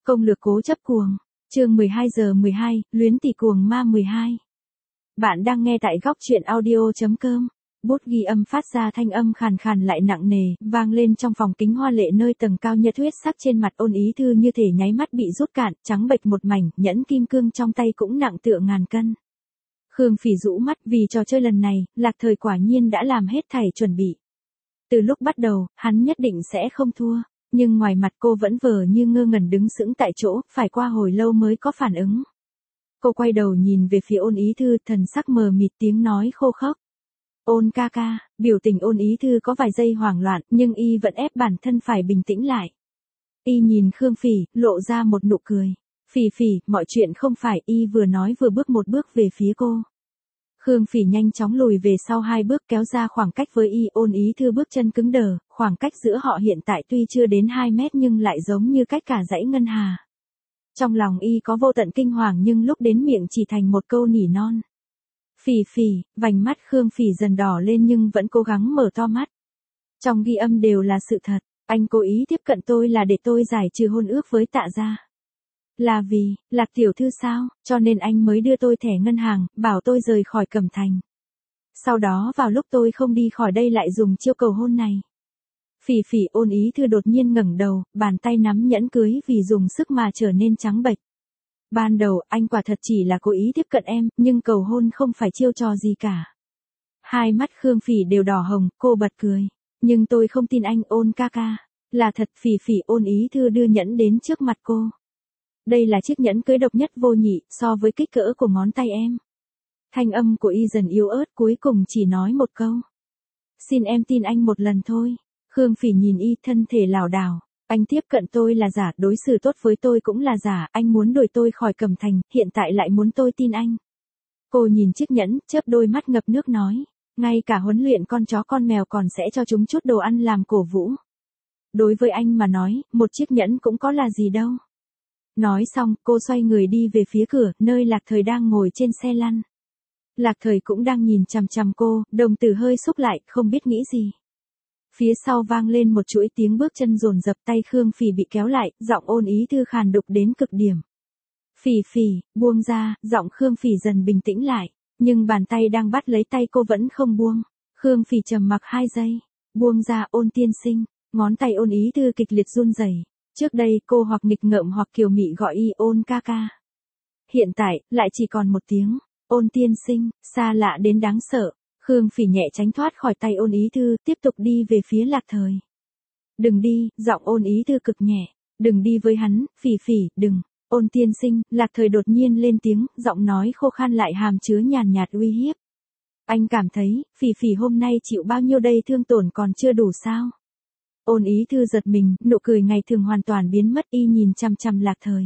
Công lược cố chấp cuồng. Chương 12:12, luyến tỷ cuồng ma 12. Bạn đang nghe tại góc truyện audio.com. Bút ghi âm phát ra thanh âm khàn khàn lại nặng nề, vang lên trong phòng kính hoa lệ nơi tầng cao nhất huyết sắc trên mặt Ôn Ý Thư như thể nháy mắt bị rút cạn, trắng bệch một mảnh, nhẫn kim cương trong tay cũng nặng tựa ngàn cân. Khương Phỉ rũ mắt, vì trò chơi lần này, Lạc Thời quả nhiên đã làm hết thảy chuẩn bị. Từ lúc bắt đầu, hắn nhất định sẽ không thua. Nhưng ngoài mặt cô vẫn vờ như ngơ ngẩn đứng sững tại chỗ, phải qua hồi lâu mới có phản ứng. Cô quay đầu nhìn về phía Ôn Ý Thư, thần sắc mờ mịt, tiếng nói khô khốc. Ôn ca ca. Biểu tình Ôn Ý Thư có vài giây hoảng loạn, nhưng y vẫn ép bản thân phải bình tĩnh lại. Y nhìn Khương Phỉ, lộ ra một nụ cười. Phỉ Phỉ, mọi chuyện không phải. Y vừa nói vừa bước một bước về phía cô. Khương Phỉ nhanh chóng lùi về sau 2 bước, kéo ra khoảng cách với y. Ôn Ý Thư bước chân cứng đờ, khoảng cách giữa họ hiện tại tuy chưa đến 2 mét nhưng lại giống như cách cả dãy ngân hà. Trong lòng y có vô tận kinh hoàng nhưng lúc đến miệng chỉ thành một câu nỉ non. Phỉ Phỉ. Vành mắt Khương Phỉ dần đỏ lên nhưng vẫn cố gắng mở to mắt. Trong ghi âm đều là sự thật, anh cố ý tiếp cận tôi là để tôi giải trừ hôn ước với Tạ gia. Là vì, Lạc tiểu thư sao, cho nên anh mới đưa tôi thẻ ngân hàng, bảo tôi rời khỏi Cẩm Thành. Sau đó vào lúc tôi không đi khỏi đây lại dùng chiêu cầu hôn này. Phỉ Phỉ. Ôn Ý Thư đột nhiên ngẩng đầu, bàn tay nắm nhẫn cưới vì dùng sức mà trở nên trắng bệch. Ban đầu, anh quả thật chỉ là cố ý tiếp cận em, nhưng cầu hôn không phải chiêu trò gì cả. Hai mắt Khương Phỉ đều đỏ hồng, cô bật cười. Nhưng tôi không tin anh, Ôn ca ca. Là thật. Phỉ Phỉ. Ôn Ý Thư đưa nhẫn đến trước mặt cô. Đây là chiếc nhẫn cưới độc nhất vô nhị, so với kích cỡ của ngón tay em. Thanh âm của y dần yếu ớt, cuối cùng chỉ nói một câu. Xin em tin anh một lần thôi. Khương Phỉ nhìn y, thân thể lảo đảo. Anh tiếp cận tôi là giả, đối xử tốt với tôi cũng là giả, anh muốn đuổi tôi khỏi Cẩm Thành, hiện tại lại muốn tôi tin anh. Cô nhìn chiếc nhẫn, chớp đôi mắt ngập nước nói. Ngay cả huấn luyện con chó con mèo còn sẽ cho chúng chút đồ ăn làm cổ vũ. Đối với anh mà nói, một chiếc nhẫn cũng có là gì đâu. Nói xong, cô xoay người đi về phía cửa, nơi Lạc Thời đang ngồi trên xe lăn. Lạc Thời cũng đang nhìn chằm chằm cô, đồng tử hơi xúc lại, không biết nghĩ gì. Phía sau vang lên một chuỗi tiếng bước chân dồn dập, tay Khương Phỉ bị kéo lại, giọng Ôn Ý Thư khàn đục đến cực điểm. Phỉ Phỉ, buông ra. Giọng Khương Phỉ dần bình tĩnh lại, nhưng bàn tay đang bắt lấy tay cô vẫn không buông. Khương Phỉ trầm mặc 2 giây. Buông ra, Ôn tiên sinh. Ngón tay Ôn Ý Thư kịch liệt run rẩy. Trước đây cô hoặc nghịch ngợm hoặc kiều mị gọi y Ôn ca ca. Hiện tại, lại chỉ còn một tiếng, Ôn tiên sinh, xa lạ đến đáng sợ. Khương Phỉ nhẹ tránh thoát khỏi tay Ôn Ý Thư, tiếp tục đi về phía Lạc Thời. Đừng đi. Giọng Ôn Ý Thư cực nhẹ. Đừng đi với hắn. Phỉ Phỉ, đừng. Ôn tiên sinh. Lạc Thời đột nhiên lên tiếng, giọng nói khô khan lại hàm chứa nhàn nhạt uy hiếp. Anh cảm thấy, Phỉ Phỉ hôm nay chịu bao nhiêu đây thương tổn còn chưa đủ sao? Ôn Ý Thư giật mình, nụ cười ngày thường hoàn toàn biến mất. Y nhìn chằm chằm Lạc Thời.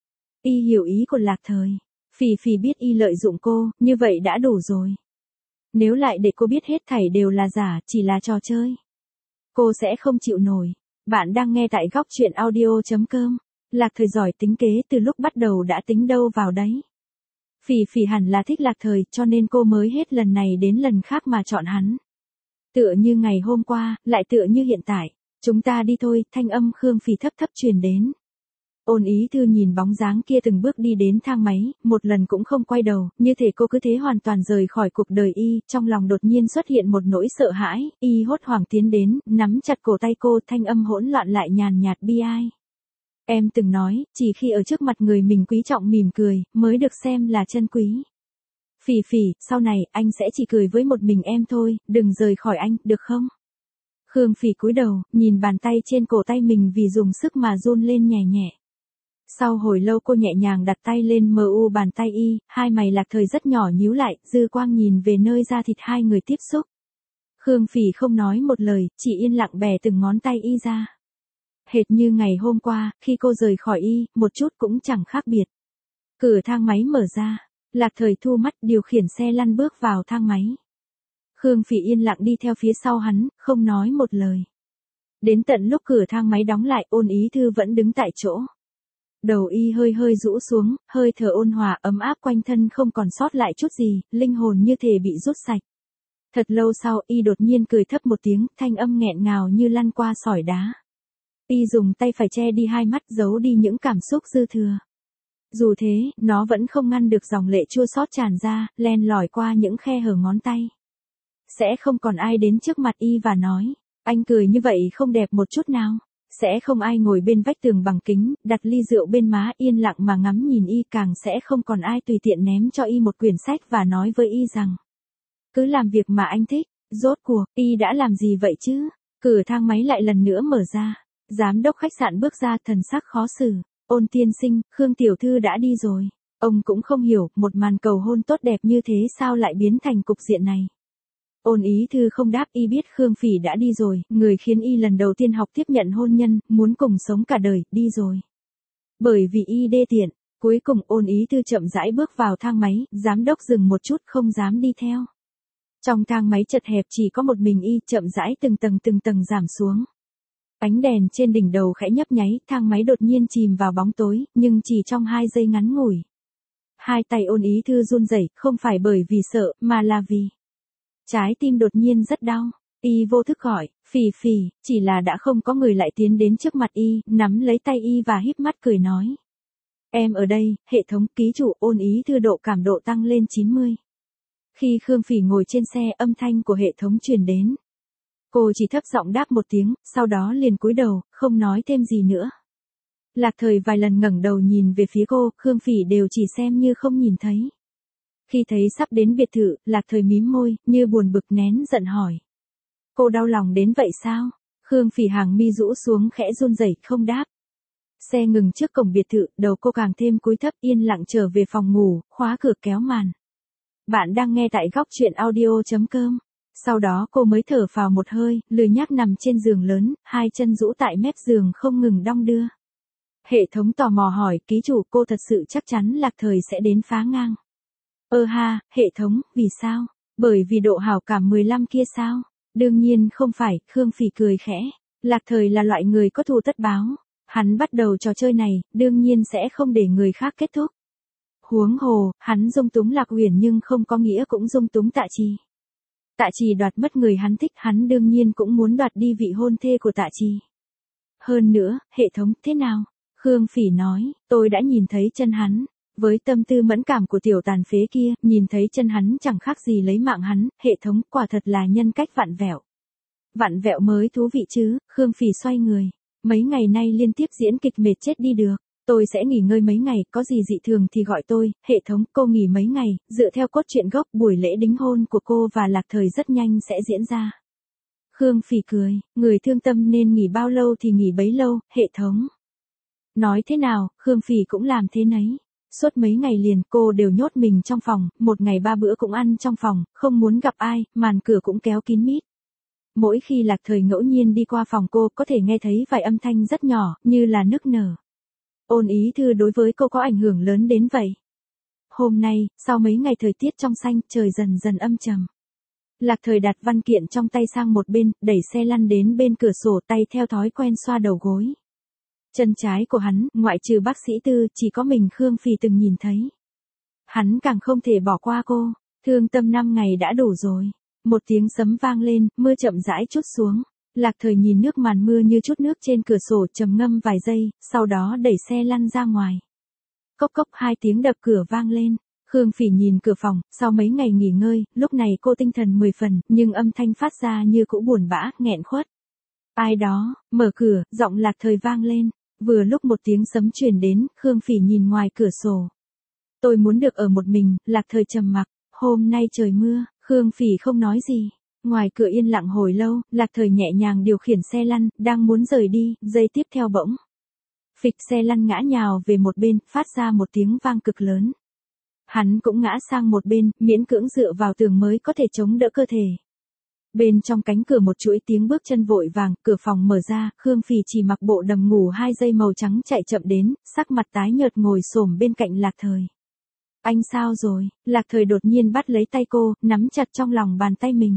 Y hiểu ý của Lạc Thời. Phỉ Phỉ biết y lợi dụng cô, như vậy đã đủ rồi. Nếu lại để cô biết hết thảy đều là giả, chỉ là trò chơi, cô sẽ không chịu nổi. Bạn đang nghe tại góc truyện audio.com. Lạc Thời giỏi tính kế, từ lúc bắt đầu đã tính đâu vào đấy. Phỉ Phỉ hẳn là thích Lạc Thời, cho nên cô mới hết lần này đến lần khác mà chọn hắn. Tựa như ngày hôm qua, lại tựa như hiện tại. Chúng ta đi thôi. Thanh âm Khương Phỉ thấp thấp truyền đến. Ôn Ý Thư nhìn bóng dáng kia từng bước đi đến thang máy, một lần cũng không quay đầu, như thể cô cứ thế hoàn toàn rời khỏi cuộc đời y. Trong lòng đột nhiên xuất hiện một nỗi sợ hãi, y hốt hoảng tiến đến, nắm chặt cổ tay cô, thanh âm hỗn loạn lại nhàn nhạt bi ai. Em từng nói, chỉ khi ở trước mặt người mình quý trọng mỉm cười, mới được xem là chân quý. Phỉ Phỉ, sau này, anh sẽ chỉ cười với một mình em thôi, đừng rời khỏi anh, được không? Khương Phỉ cúi đầu, nhìn bàn tay trên cổ tay mình vì dùng sức mà run lên nhẹ nhẹ. Sau hồi lâu cô nhẹ nhàng đặt tay lên mu bàn tay y, hai mày Lạc Thời rất nhỏ nhíu lại, dư quang nhìn về nơi da thịt hai người tiếp xúc. Khương Phỉ không nói một lời, chỉ yên lặng bẻ từng ngón tay y ra. Hệt như ngày hôm qua, khi cô rời khỏi y, một chút cũng chẳng khác biệt. Cửa thang máy mở ra, Lạc Thời thu mắt điều khiển xe lăn bước vào thang máy. Khương Phỉ yên lặng đi theo phía sau hắn, không nói một lời. Đến tận lúc cửa thang máy đóng lại, Ôn Ý Thư vẫn đứng tại chỗ. Đầu y hơi hơi rũ xuống, hơi thở ôn hòa ấm áp quanh thân không còn sót lại chút gì, linh hồn như thể bị rút sạch. Thật lâu sau, y đột nhiên cười thấp một tiếng, thanh âm nghẹn ngào như lăn qua sỏi đá. Y dùng tay phải che đi hai mắt, giấu đi những cảm xúc dư thừa. Dù thế, nó vẫn không ngăn được dòng lệ chua xót tràn ra, len lỏi qua những khe hở ngón tay. Sẽ không còn ai đến trước mặt Y và nói, anh cười như vậy không đẹp một chút nào. Sẽ không ai ngồi bên vách tường bằng kính, đặt ly rượu bên má yên lặng mà ngắm nhìn Y, càng sẽ không còn ai tùy tiện ném cho Y một quyển sách và nói với Y rằng, cứ làm việc mà anh thích. Rốt cuộc, Y đã làm gì vậy chứ? Cửa thang máy lại lần nữa mở ra. Giám đốc khách sạn bước ra, thần sắc khó xử. Ôn tiên sinh, Khương tiểu thư đã đi rồi. Ông cũng không hiểu, một màn cầu hôn tốt đẹp như thế sao lại biến thành cục diện này. Ôn ý thư không đáp. Y biết Khương Phỉ đã đi rồi, người khiến Y lần đầu tiên học tiếp nhận hôn nhân, muốn cùng sống cả đời, đi rồi. Bởi vì Y đê tiện, cuối cùng Ôn ý thư chậm rãi bước vào thang máy, giám đốc dừng một chút không dám đi theo. Trong thang máy chật hẹp chỉ có một mình Y, chậm rãi từng tầng giảm xuống. Ánh đèn trên đỉnh đầu khẽ nhấp nháy, thang máy đột nhiên chìm vào bóng tối, nhưng chỉ trong 2 giây ngắn ngủi. Hai tay Ôn ý thư run rẩy, không phải bởi vì sợ, mà là vì trái tim đột nhiên rất đau. Y vô thức gọi, Phỉ Phỉ, chỉ là đã không có người lại tiến đến trước mặt Y, nắm lấy tay Y và híp mắt cười nói. Em ở đây. Hệ thống ký chủ Ôn ý thư độ cảm độ tăng lên 90. Khi Khương Phỉ ngồi trên xe, âm thanh của hệ thống truyền đến. Cô chỉ thấp giọng đáp một tiếng, sau đó liền cúi đầu, không nói thêm gì nữa. Lạc Thời vài lần ngẩng đầu nhìn về phía cô, Khương Phỉ đều chỉ xem như không nhìn thấy. Khi thấy sắp đến biệt thự, Lạc Thời mím môi, như buồn bực nén giận hỏi. Cô đau lòng đến vậy sao? Khương Phỉ hàng mi rũ xuống khẽ run rẩy, không đáp. Xe ngừng trước cổng biệt thự, đầu cô càng thêm cúi thấp, yên lặng trở về phòng ngủ, khóa cửa kéo màn. Bạn đang nghe tại góc truyện audio.com. Sau đó cô mới thở phào một hơi, lười nhác nằm trên giường lớn, hai chân rũ tại mép giường không ngừng đong đưa. Hệ thống tò mò hỏi, ký chủ cô thật sự chắc chắn Lạc Thời sẽ đến phá ngang. Ha, hệ thống, vì sao? Bởi vì độ hảo cảm 15 kia sao? Đương nhiên không phải, Khương Phỉ cười khẽ. Lạc Thời là loại người có thù tất báo. Hắn bắt đầu trò chơi này, đương nhiên sẽ không để người khác kết thúc. Huống hồ, hắn dung túng Lạc Uyển nhưng không có nghĩa cũng dung túng Tạ Trì. Tạ Trì đoạt mất người hắn thích, hắn đương nhiên cũng muốn đoạt đi vị hôn thê của Tạ Trì. Hơn nữa, hệ thống, thế nào? Khương Phỉ nói, tôi đã nhìn thấy chân hắn. Với tâm tư mẫn cảm của tiểu tàn phế kia, nhìn thấy chân hắn chẳng khác gì lấy mạng hắn, hệ thống, quả thật là nhân cách vặn vẹo. Vặn vẹo mới thú vị chứ. Khương Phỉ xoay người. Mấy ngày nay liên tiếp diễn kịch mệt chết đi được. Tôi sẽ nghỉ ngơi mấy ngày, có gì dị thường thì gọi tôi. Hệ thống, cô nghỉ mấy ngày, dựa theo cốt truyện gốc, buổi lễ đính hôn của cô và Lạc Thời rất nhanh sẽ diễn ra. Khương Phỉ cười, người thương tâm nên nghỉ bao lâu thì nghỉ bấy lâu. Hệ thống nói thế nào, Khương Phỉ cũng làm thế nấy. Suốt mấy ngày liền cô đều nhốt mình trong phòng, một ngày 3 bữa cũng ăn trong phòng, không muốn gặp ai, màn cửa cũng kéo kín mít. Mỗi khi Lạc Thời ngẫu nhiên đi qua phòng cô có thể nghe thấy vài âm thanh rất nhỏ, như là nức nở. Ôn ý thư đối với cô có ảnh hưởng lớn đến vậy. Hôm nay, sau mấy ngày thời tiết trong xanh, trời dần dần âm trầm. Lạc Thời đặt văn kiện trong tay sang một bên, đẩy xe lăn đến bên cửa sổ, tay theo thói quen xoa đầu gối. Chân trái của hắn, ngoại trừ bác sĩ Tư, chỉ có mình Khương Phỉ từng nhìn thấy. Hắn càng không thể bỏ qua cô. Thương tâm 5 ngày đã đủ rồi. Một tiếng sấm vang lên, mưa chậm rãi trút xuống. Lạc Thời nhìn nước màn mưa như chút nước trên cửa sổ, trầm ngâm vài giây, sau đó đẩy xe lăn ra ngoài. Cốc cốc 2 tiếng đập cửa vang lên. Khương Phỉ nhìn cửa phòng, sau mấy ngày nghỉ ngơi, lúc này cô tinh thần 10 phần, nhưng âm thanh phát ra như cũ buồn bã, nghẹn khuất. Ai đó, mở cửa, giọng Lạc Thời vang lên. Vừa lúc một tiếng sấm truyền đến, Khương Phỉ nhìn ngoài cửa sổ. Tôi muốn được ở một mình. Lạc Thời trầm mặc. Hôm nay trời mưa. Khương Phỉ không nói gì. Ngoài cửa yên lặng hồi lâu, Lạc Thời nhẹ nhàng điều khiển xe lăn, đang muốn rời đi, giây tiếp theo bỗng. Phịch, xe lăn ngã nhào về một bên, phát ra một tiếng vang cực lớn. Hắn cũng ngã sang một bên, miễn cưỡng dựa vào tường mới có thể chống đỡ cơ thể. Bên trong cánh cửa một chuỗi tiếng bước chân vội vàng, cửa phòng mở ra, Khương Phỉ chỉ mặc bộ đầm ngủ 2 giây màu trắng chạy chậm đến, sắc mặt tái nhợt ngồi xổm bên cạnh Lạc Thời. Anh sao rồi? Lạc Thời đột nhiên bắt lấy tay cô, nắm chặt trong lòng bàn tay mình.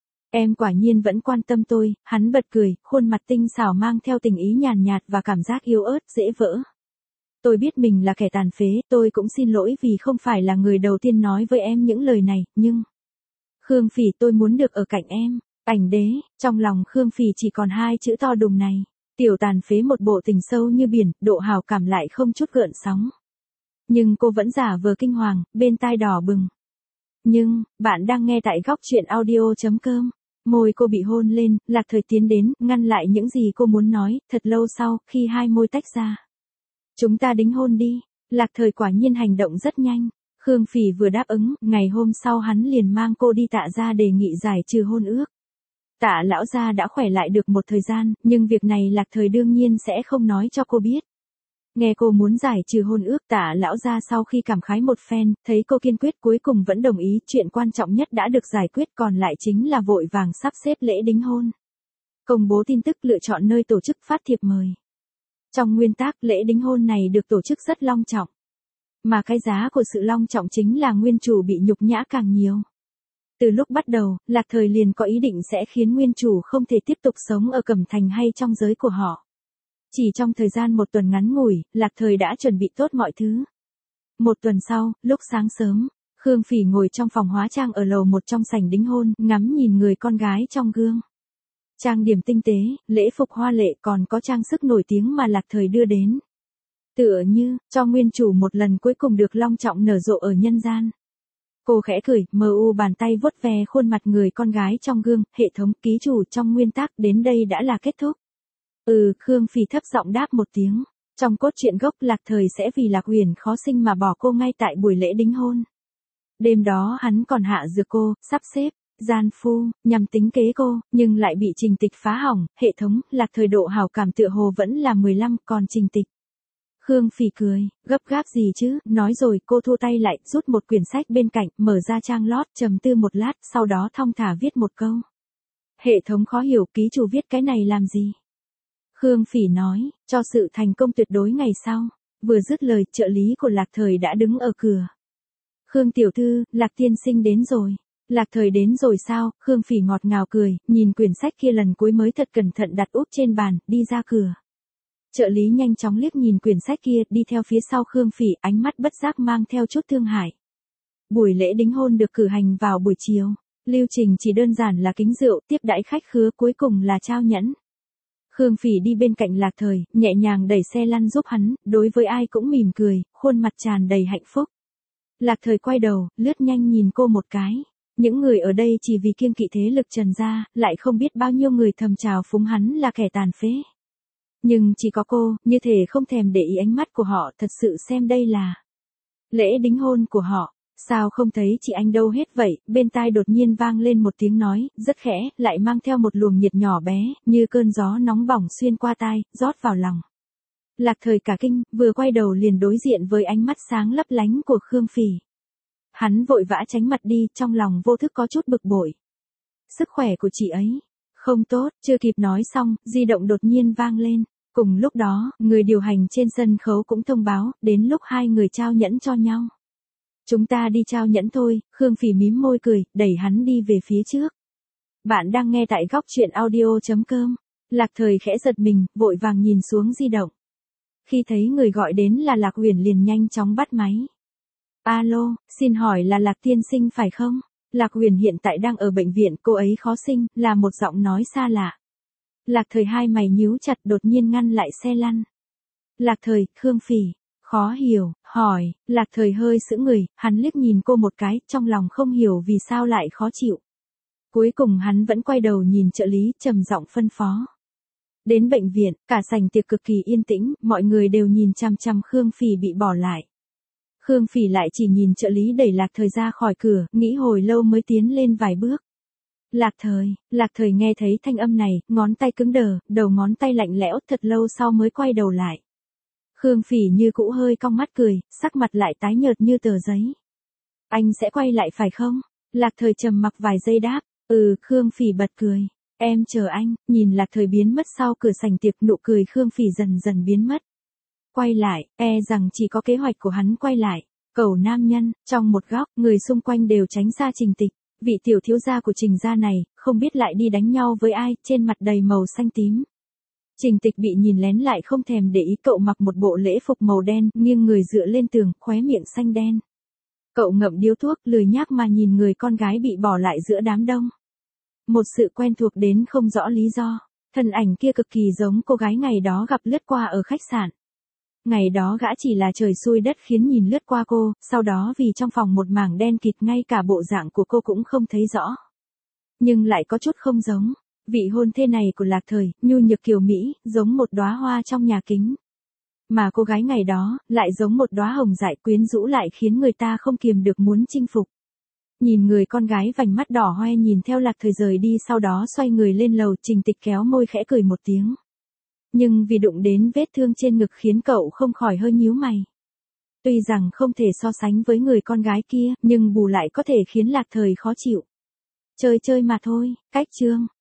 Em quả nhiên vẫn quan tâm tôi. Hắn bật cười, khuôn mặt tinh xảo mang theo tình ý nhàn nhạt và cảm giác yếu ớt, dễ vỡ. Tôi biết mình là kẻ tàn phế, tôi cũng xin lỗi vì không phải là người đầu tiên nói với em những lời này, nhưng... Khương Phỉ, tôi muốn được ở cạnh em. Ảnh đế, trong lòng Khương Phỉ chỉ còn 2 chữ to đùng này. Tiểu tàn phế một bộ tình sâu như biển, độ hào cảm lại không chút gợn sóng. Nhưng cô vẫn giả vờ kinh hoàng, bên tai đỏ bừng. Nhưng, bạn đang nghe tại góc chuyện audio.com. Môi cô bị hôn lên, Lạc Thời tiến đến, ngăn lại những gì cô muốn nói, thật lâu sau, khi hai môi tách ra. Chúng ta đính hôn đi. Lạc Thời quả nhiên hành động rất nhanh. Khương Phỉ vừa đáp ứng, ngày hôm sau hắn liền mang cô đi Tạ gia đề nghị giải trừ hôn ước. Tạ lão gia đã khỏe lại được một thời gian, nhưng việc này Lạc Thời đương nhiên sẽ không nói cho cô biết. Nghe cô muốn giải trừ hôn ước, Tạ lão gia sau khi cảm khái một phen, thấy cô kiên quyết cuối cùng vẫn đồng ý, chuyện quan trọng nhất đã được giải quyết, còn lại chính là vội vàng sắp xếp lễ đính hôn. Công bố tin tức, lựa chọn nơi tổ chức, phát thiệp mời. Trong nguyên tắc, lễ đính hôn này được tổ chức rất long trọng. Mà cái giá của sự long trọng chính là nguyên chủ bị nhục nhã càng nhiều. Từ lúc bắt đầu, Lạc Thời liền có ý định sẽ khiến nguyên chủ không thể tiếp tục sống ở Cẩm Thành hay trong giới của họ. Chỉ trong thời gian một tuần ngắn ngủi, Lạc Thời đã chuẩn bị tốt mọi thứ. Một tuần sau, lúc sáng sớm, Khương Phỉ ngồi trong phòng hóa trang ở lầu một trong sảnh đính hôn, ngắm nhìn người con gái trong gương. Trang điểm tinh tế, lễ phục hoa lệ, còn có trang sức nổi tiếng mà Lạc Thời đưa đến. Tựa như, cho nguyên chủ một lần cuối cùng được long trọng nở rộ ở nhân gian. Cô khẽ cười, mờ u bàn tay vuốt ve khuôn mặt người con gái trong gương, hệ thống ký chủ trong nguyên tắc đến đây đã là kết thúc. Khương Phỉ thấp giọng đáp một tiếng. Trong cốt truyện gốc, Lạc Thời sẽ vì Lạc Huyền khó sinh mà bỏ cô ngay tại buổi lễ đính hôn. Đêm đó hắn còn hạ dược cô, sắp xếp, gian phu, nhằm tính kế cô, nhưng lại bị Trình Tịch phá hỏng, hệ thống, Lạc Thời độ hảo cảm tựa hồ vẫn là 15, còn Trình Tịch. Khương Phỉ cười, gấp gáp gì chứ, nói rồi cô thu tay lại, rút một quyển sách bên cạnh, mở ra trang lót, trầm tư một lát, sau đó thong thả viết một câu. Hệ thống khó hiểu, ký chủ viết cái này làm gì? Khương Phỉ nói, cho sự thành công tuyệt đối ngày sau. Vừa dứt lời, trợ lý của Lạc Thời đã đứng ở cửa. Khương tiểu thư, Lạc tiên sinh đến rồi. Lạc Thời đến rồi sao? Khương Phỉ ngọt ngào cười, nhìn quyển sách kia lần cuối mới thật cẩn thận đặt úp trên bàn, đi ra cửa. Trợ lý nhanh chóng liếc nhìn quyển sách kia, đi theo phía sau Khương Phỉ, ánh mắt bất giác mang theo chút thương hại. Buổi lễ đính hôn được cử hành vào buổi chiều. Lưu trình chỉ đơn giản là kính rượu, tiếp đãi khách khứa, cuối cùng là trao nhẫn. Khương Phỉ đi bên cạnh Lạc Thời, nhẹ nhàng đẩy xe lăn giúp hắn, đối với ai cũng mỉm cười, khuôn mặt tràn đầy hạnh phúc. Lạc Thời quay đầu, lướt nhanh nhìn cô một cái. Những người ở đây chỉ vì kiêng kỵ thế lực Trần gia, lại không biết bao nhiêu người thầm chào phúng hắn là kẻ tàn phế. Nhưng chỉ có cô, như thể không thèm để ý ánh mắt của họ, thật sự xem đây là lễ đính hôn của họ. Sao không thấy chị anh đâu hết vậy? Bên tai đột nhiên vang lên một tiếng nói, rất khẽ, lại mang theo một luồng nhiệt nhỏ bé, như cơn gió nóng bỏng xuyên qua tai, rót vào lòng. Lạc Thời cả kinh, vừa quay đầu liền đối diện với ánh mắt sáng lấp lánh của Khương Phỉ. Hắn vội vã tránh mặt đi, trong lòng vô thức có chút bực bội. Sức khỏe của chị ấy không tốt, chưa kịp nói xong, di động đột nhiên vang lên. Cùng lúc đó, người điều hành trên sân khấu cũng thông báo, đến lúc hai người trao nhẫn cho nhau. Chúng ta đi trao nhẫn thôi, Khương Phỉ mím môi cười, đẩy hắn đi về phía trước. Bạn đang nghe tại góc chuyện audio.com. Lạc Thời khẽ giật mình, vội vàng nhìn xuống di động. Khi thấy người gọi đến là Lạc Huyền liền nhanh chóng bắt máy. Alo, xin hỏi là Lạc tiên sinh phải không? Lạc Huyền hiện tại đang ở bệnh viện, cô ấy khó sinh, là một giọng nói xa lạ. Lạc Thời hai mày nhíu chặt, đột nhiên ngăn lại xe lăn. Lạc Thời, Khương Phỉ. Khó hiểu, hỏi, Lạc Thời hơi sững người, hắn liếc nhìn cô một cái, trong lòng không hiểu vì sao lại khó chịu. Cuối cùng hắn vẫn quay đầu nhìn trợ lý, trầm giọng phân phó. Đến bệnh viện, cả sảnh tiệc cực kỳ yên tĩnh, mọi người đều nhìn chằm chằm Khương Phỉ bị bỏ lại. Khương Phỉ lại chỉ nhìn trợ lý đẩy Lạc Thời ra khỏi cửa, nghĩ hồi lâu mới tiến lên vài bước. Lạc Thời nghe thấy thanh âm này, ngón tay cứng đờ, đầu ngón tay lạnh lẽo, thật lâu sau mới quay đầu lại. Khương Phỉ như cũ hơi cong mắt cười, sắc mặt lại tái nhợt như tờ giấy. Anh sẽ quay lại phải không? Lạc Thời trầm mặc vài giây đáp. Khương Phỉ bật cười. Em chờ anh, nhìn Lạc Thời biến mất sau cửa sảnh tiệc, nụ cười Khương Phỉ dần dần biến mất. Quay lại, rằng chỉ có kế hoạch của hắn quay lại. Cẩu nam nhân, trong một góc, người xung quanh đều tránh xa Trình Tịch. Vị tiểu thiếu gia của Trình gia này, không biết lại đi đánh nhau với ai, trên mặt đầy màu xanh tím. Trình Tịch bị nhìn lén lại không thèm để ý, cậu mặc một bộ lễ phục màu đen, nghiêng người dựa lên tường, khóe miệng xanh đen. Cậu ngậm điếu thuốc, lười nhác mà nhìn người con gái bị bỏ lại giữa đám đông. Một sự quen thuộc đến không rõ lý do. Thân ảnh kia cực kỳ giống cô gái ngày đó gặp lướt qua ở khách sạn. Ngày đó gã chỉ là trời xui đất khiến nhìn lướt qua cô, sau đó vì trong phòng một mảng đen kịt ngay cả bộ dạng của cô cũng không thấy rõ. Nhưng lại có chút không giống. Vị hôn thê này của Lạc Thời, nhu nhược kiều Mỹ, giống một đóa hoa trong nhà kính. Mà cô gái ngày đó, lại giống một đóa hồng dại quyến rũ lại khiến người ta không kiềm được muốn chinh phục. Nhìn người con gái vành mắt đỏ hoe nhìn theo Lạc Thời rời đi sau đó xoay người lên lầu, Trình Tịch kéo môi khẽ cười một tiếng. Nhưng vì đụng đến vết thương trên ngực khiến cậu không khỏi hơi nhíu mày. Tuy rằng không thể so sánh với người con gái kia, nhưng bù lại có thể khiến Lạc Thời khó chịu. Chơi chơi mà thôi, cách chương.